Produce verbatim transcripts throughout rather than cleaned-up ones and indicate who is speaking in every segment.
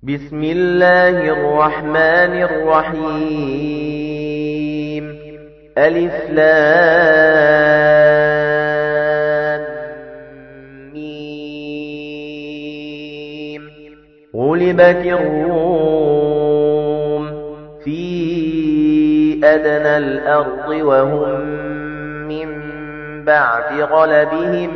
Speaker 1: بسم الله الرحمن الرحيم ألف لام ميم غلبت الروم في أدنى الأرض وهم من بعد غلبهم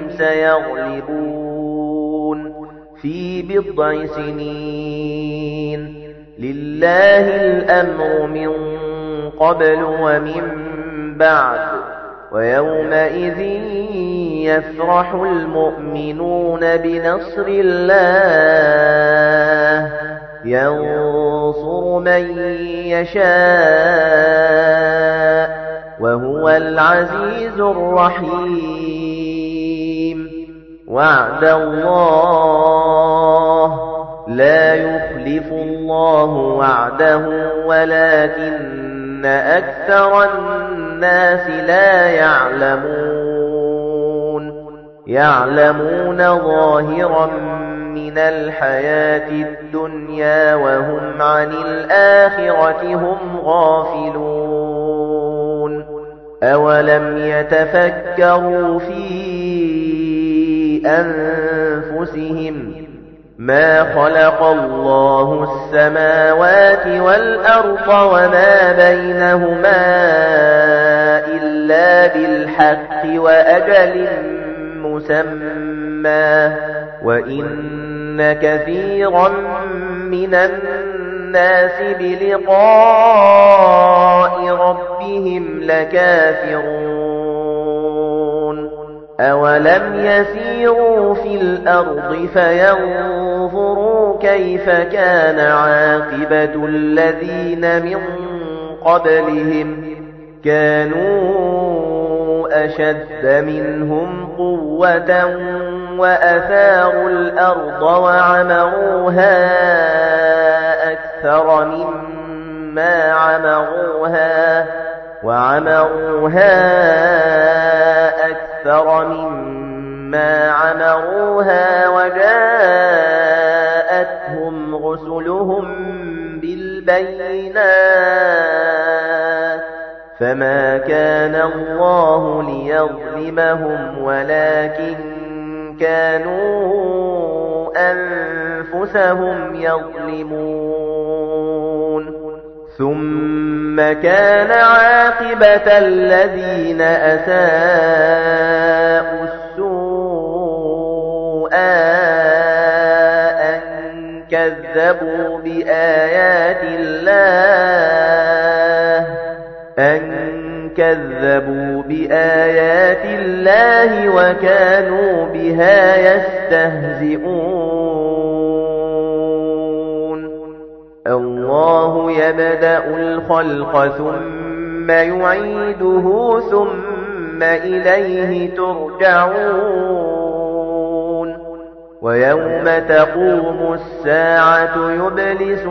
Speaker 1: سيغلبون في بضع سنين لله الأمر من قبل ومن بعد ويومئذ يفرح المؤمنون بنصر الله ينصر من يشاء وهو العزيز الرحيم وعد الله لا يخلف الله وعده ولكن أكثر الناس لا يعلمون يعلمون ظاهرا من الحياة الدنيا وهم عن الآخرة هم غافلون أولم يتفكروا في أنفسهم ما خلق الله السماوات والأرض وما بينهما إلا بالحق وأجل مسمى وإن كثيرا من الناس بلقاء ربهم لكافرون أولم يسيروا في الأرض فينظروا كيف كان عاقبة الذين من قبلهم كانوا أشد منهم قوة وأثاروا الأرض وعمروها أكثر مما عمروها وعمروها أكثر مما عمروها وجاءتهم رسلهم بالبينات فما كان الله ليظلمهم ولكن كانوا أنفسهم يظلمون ثم كان عاقبة الذين أساءوا السوء أن كذبوا بآيات الله أن كذبوا بآيات الله وكانوا بها يستهزئون الله يبدأ الخلق ثم يعيده ثم إليه ترجعون ويوم تقوم الساعة يبلس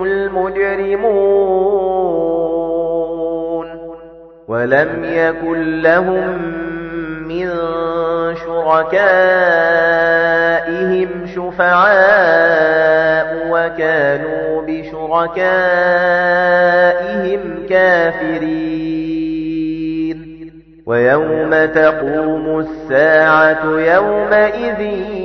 Speaker 1: المجرمون ولم يكن لهم من شركائهم شفعاء وكانوا بشركائهم كافرين ويوم تقوم الساعة يومئذ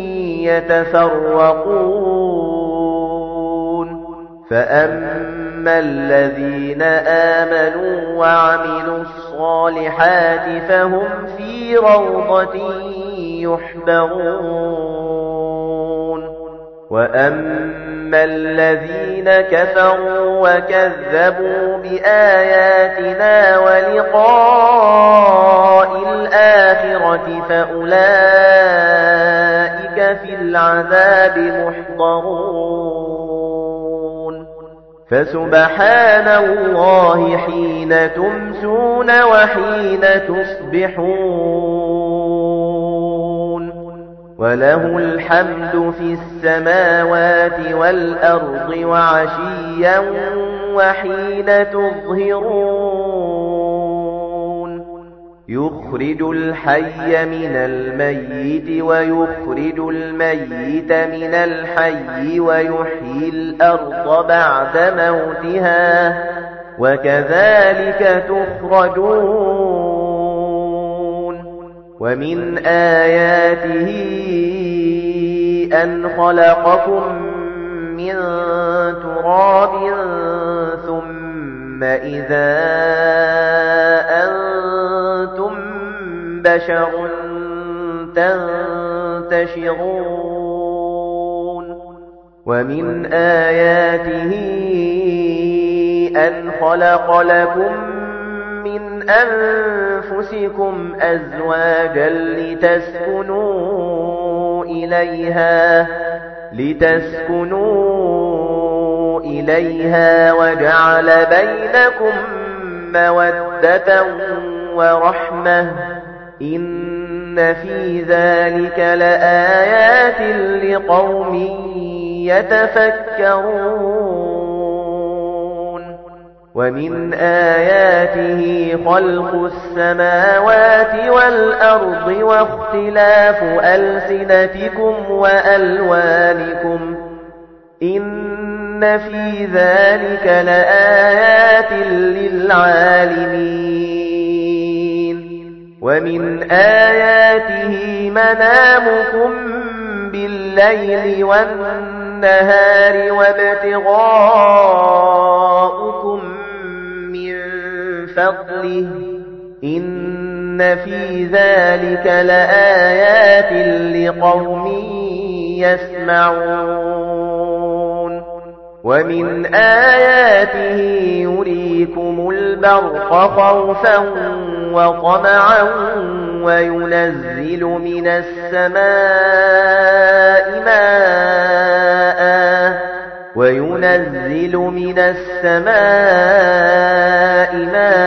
Speaker 1: يتفرقون فأما الذين آمنوا وعملوا الصالحات فهم في روضة يحبرون وأما الذين كفروا وكذبوا بآياتنا ولقاء الآخرة فأولئك في العذاب محضرون فسبحان الله حين تمسون وحين تصبحون وله الحمد في السماوات والأرض وعشيا وحين تظهرون يخرج الحي من الميت ويخرج الميت من الحي ويحيي الأرض بعد موتها وكذلك تخرجون ومن آياته أن خلقكم من تراب ثم إذا أنتم بشر تنتشرون ومن آياته أن خلق لكم من أنفسكم أزواجا لتسكنوا إليها لتسكنوا إليها وجعل بينكم مودة ورحمة إن في ذلك لآيات لقوم يتفكرون ومن آياته خلق السماوات والأرض واختلاف ألسنتكم وألوانكم إن في ذلك لآيات للعالمين ومن آياته منامكم بالليل والنهار وابتغاؤكم من فضله إن في ذلك لآيات لقوم يسمعون ومن آياته يريكم البرق خوفا وطمعا وينزل من السماء ماء وينزل من السماء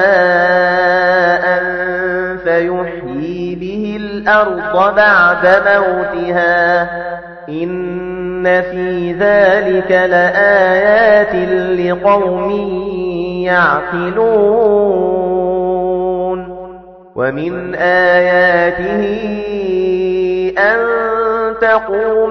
Speaker 1: ماء فيحيي به الأرض بعد موتها إن في ذلك لآيات لقوم يعقلون ومن آياته أن تقوم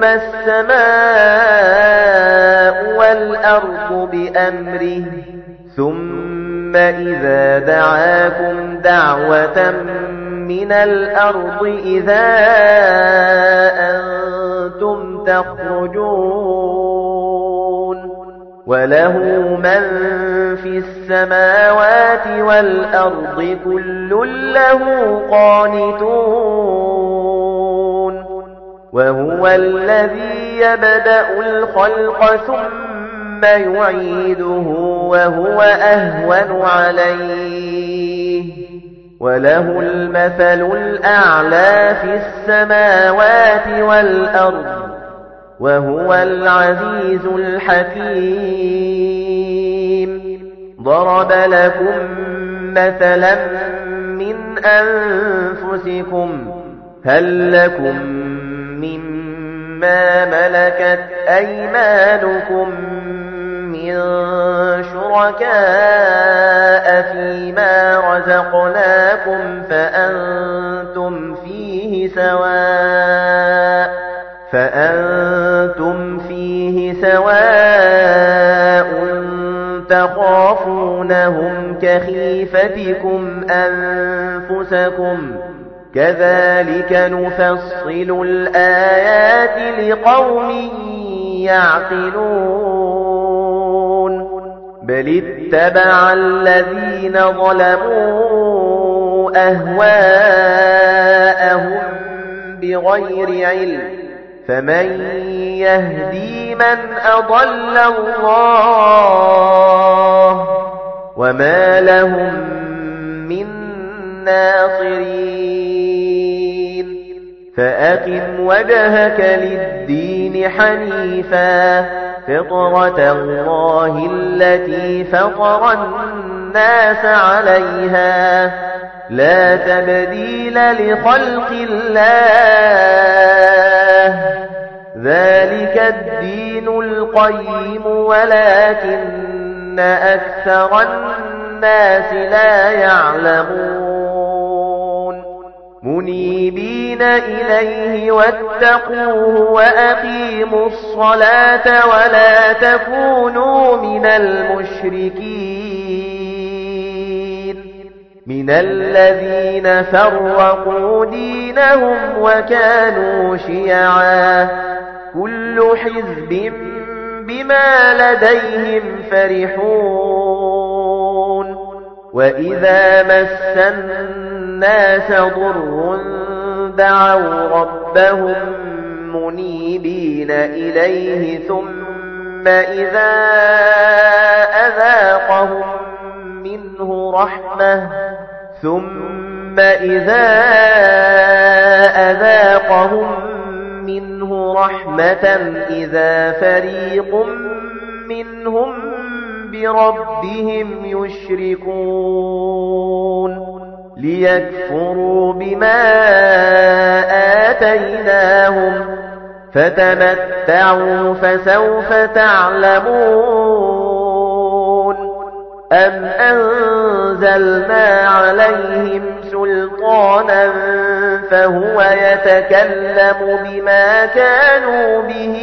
Speaker 1: السماء والأرض بأمره ثم إذا دعاكم دعوة من الأرض إذا أنتم تخرجون وله من في السماوات والأرض كل له قانتون وهو الذي يبدأ الخلق ثم يعيده وهو أهون عليه وله المثل الأعلى في السماوات والأرض وهو العزيز الحكيم ضرب لكم مثلا من أنفسكم هل لكم مما ملكت أيمانكم من شركاء فيما رزقناكم فأنتم فيه سواء فأنتم فيه سواء تخافونهم كخيفتكم أنفسكم كذلك نفصل الآيات لقوم يعقلون بل اتبع الذين ظلموا أهواءهم بغير علم فمن يهدي من أضل الله وما لهم من ناصرين فأقم وجهك للدين حنيفا فطرة الله التي فطر الناس عليها لا تبديل لخلق الله ذلك الدين القيم ولكن أكثر الناس لا يعلمون منيبين إليه واتقوه وأقيموا الصلاة ولا تكونوا من المشركين من الذين فرقوا دينهم وكانوا شيعا كل حزب بما لديهم فرحون وإذا مس الناس ضر دعوا ربهم منيبين إليه ثم إذا أذاقهم منه رحمة ثم إذا أذاقهم منه رحمة إذا فريق منهم بربهم يشركون ليكفروا بما آتيناهم فتمتعوا فسوف تعلمون أم أنزلنا عليهم سلطانا فهو يتكلم بما كانوا به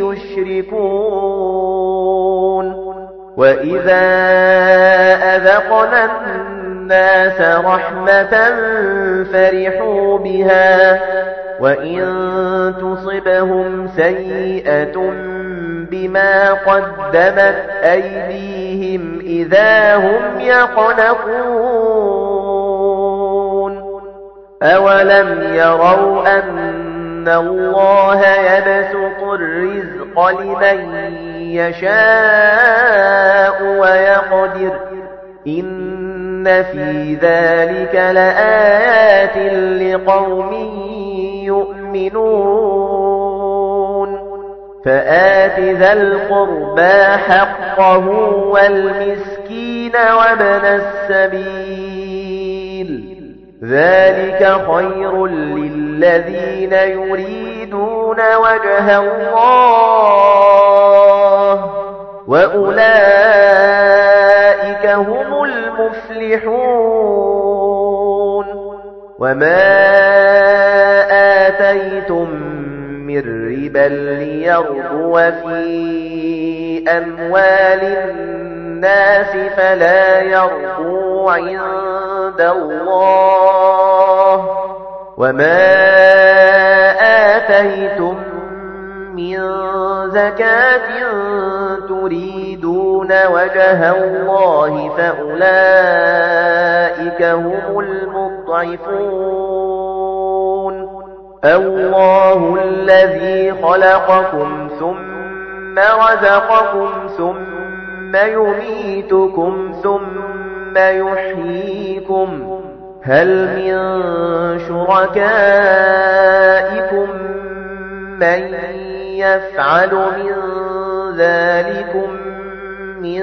Speaker 1: يشركون وإذا أذقنا الناس رحمة فرحوا بها وإن تصبهم سيئة بما قدمت أيديهم إذا هم يقنطون أولم يروا أن الله يبسط الرزق لمن يشاء ويقدر إن في ذلك لآيات لقوم يؤمنون فآت ذا القربى حقه والمسكين وابن السبيل ذلك خير للذين يريدون وجه الله وأولئك هم المفلحون وما آتيتم من ربا ليربو في أموال الناس فلا يربو عند الله وما آتيتم من زكاة تريدون وجه الله فأولئك هم المضعفون الله الذي خلقكم ثم رزقكم ثم يميتكم ثم يحييكم هل من شركائكم من يفعل من ذلكم من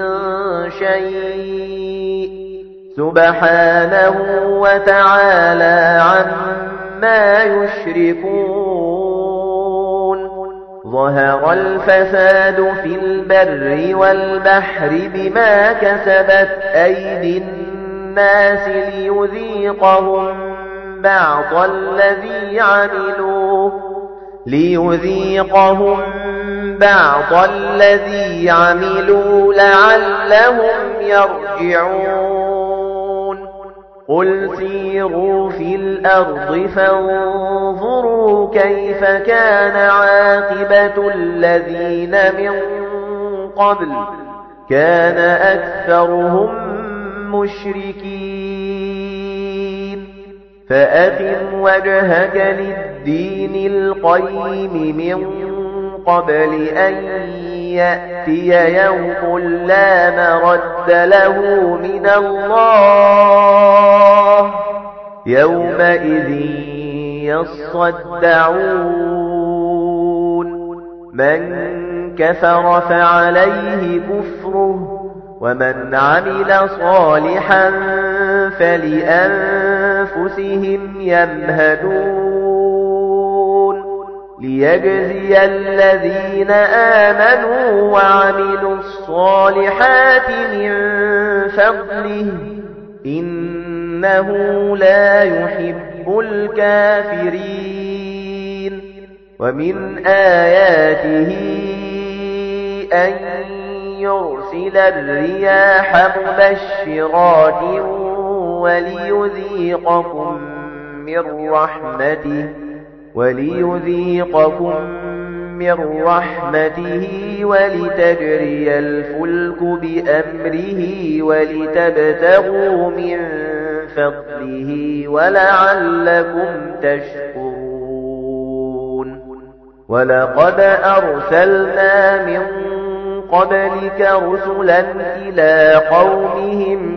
Speaker 1: شيء سبحانه وتعالى عما يشركون ظهر الفساد في البر والبحر بما كسبت أيدي الناس ليذيقهم بعض الذي عملوا ليذيقهم بعض الذي عملوا لعلهم يرجعون قل سيروا في الأرض فانظروا كيف كان عاقبة الذين من قبل كان أكثرهم مشركين فأقم وجهك للدين القيم من قبل أن يأتي يوم لا مرد له من الله يومئذ يصدعون من كفر فعليه كفره ومن عمل صالحا فلأنفسهم يمهدون ليجزي الذين آمنوا وعملوا الصالحات من فضله إنه لا يحب يحب الكافرين ومن آياته أن يرسل الرياح مبشرات وليذيقكم من رحمته وليذيقكم من رحمته ولتجري الفلك بأمره ولتبتغوا من فضله ولعلكم تشكرون ولقد أرسلنا من قبلك رسلا إلى قومهم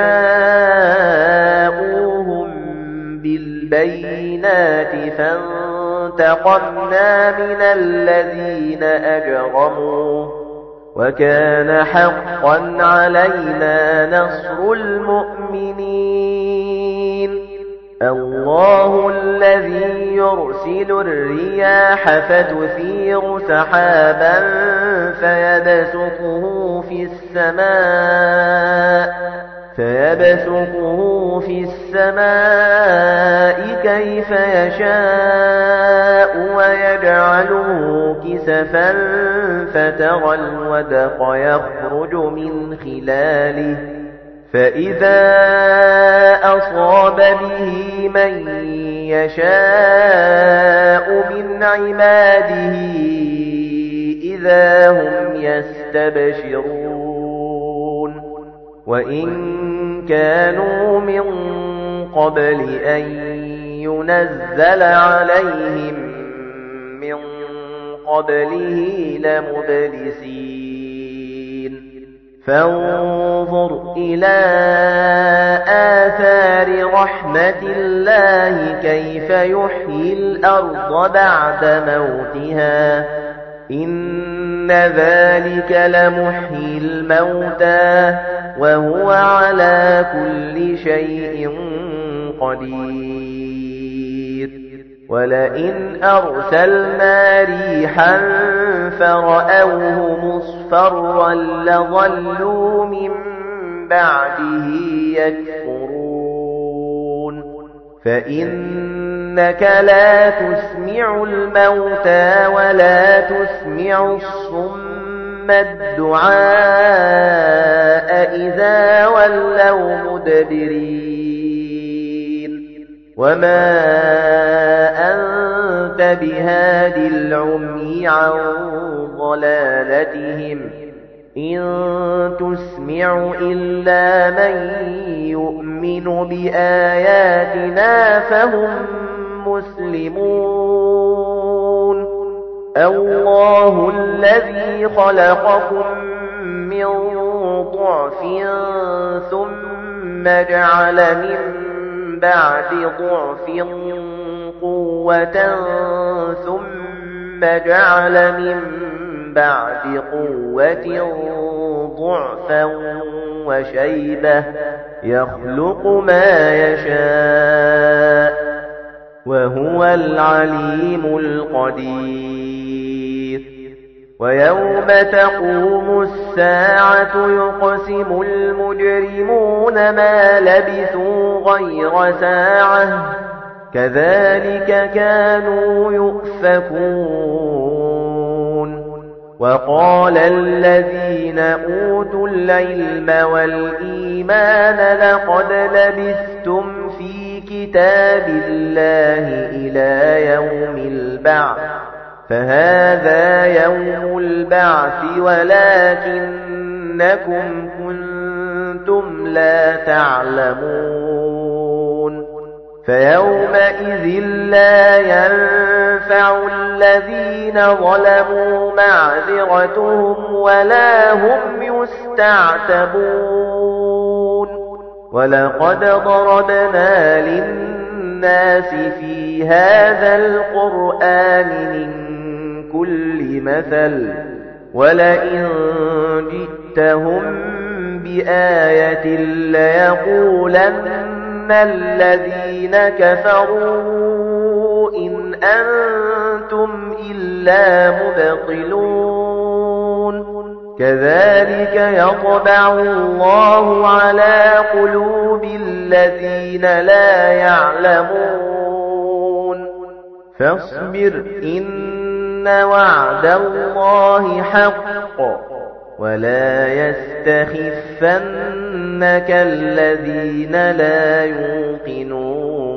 Speaker 1: فجاءوهم بالبينات فانتقمنا من الذين أجرموا وكان حقا علينا نصر المؤمنين الله الذي يرسل الرياح فتثير سحابا فيبسطه في السماء فيبسطه في السماء كيف يشاء ويجعله كسفا فترى الودق يخرج من خلاله فإذا أصاب به من يشاء من عباده إذا هم يستبشرون وإن كانوا من قبل أن ينزل عليهم من قبله لمبلسين فانظر إلى آثار رحمة الله كيف يحيي الأرض بعد موتها إن ذلك لمحيي الموتى وهو على كل شيء قدير ولئن أرسلنا ريحا فرأوه مصفرا لظلوا من بعده يكفرون فإنك لا تسمع الموتى ولا تسمع الصم الدعاء إذا ولوا مدبرين وما أنت بهادي العمي عن ضلالتهم إن تسمع إلا من يؤمن بآياتنا فهم مسلمون الله الذي خلقكم من ضعف ثم جعل من بعد ضعف قوة ثم جعل من بعد قوة ضعفا وشيبة يخلق ما يشاء وهو العليم القدير ويوم تقوم الساعة يقسم المجرمون ما لبثوا غير ساعة كذلك كانوا يؤفكون وقال الذين أوتوا العلم والإيمان لقد لبثتم في كتاب الله إلى يوم البعث فهذا يوم البعث ولكنكم كنتم لا تعلمون فيومئذ لا ينفع الذين ظلموا معذرتهم ولا هم يستعتبون ولقد ضربنا للناس في هذا القرآن من كل مثل ولئن جئتهم بآية ليقولن الذين كفروا إن أنتم إلا مبطلون كذلك يطبع الله على قلوب الذين لا يعلمون فاصبر إن وعد الله حق ولا يستخفنك الذين لا يوقنون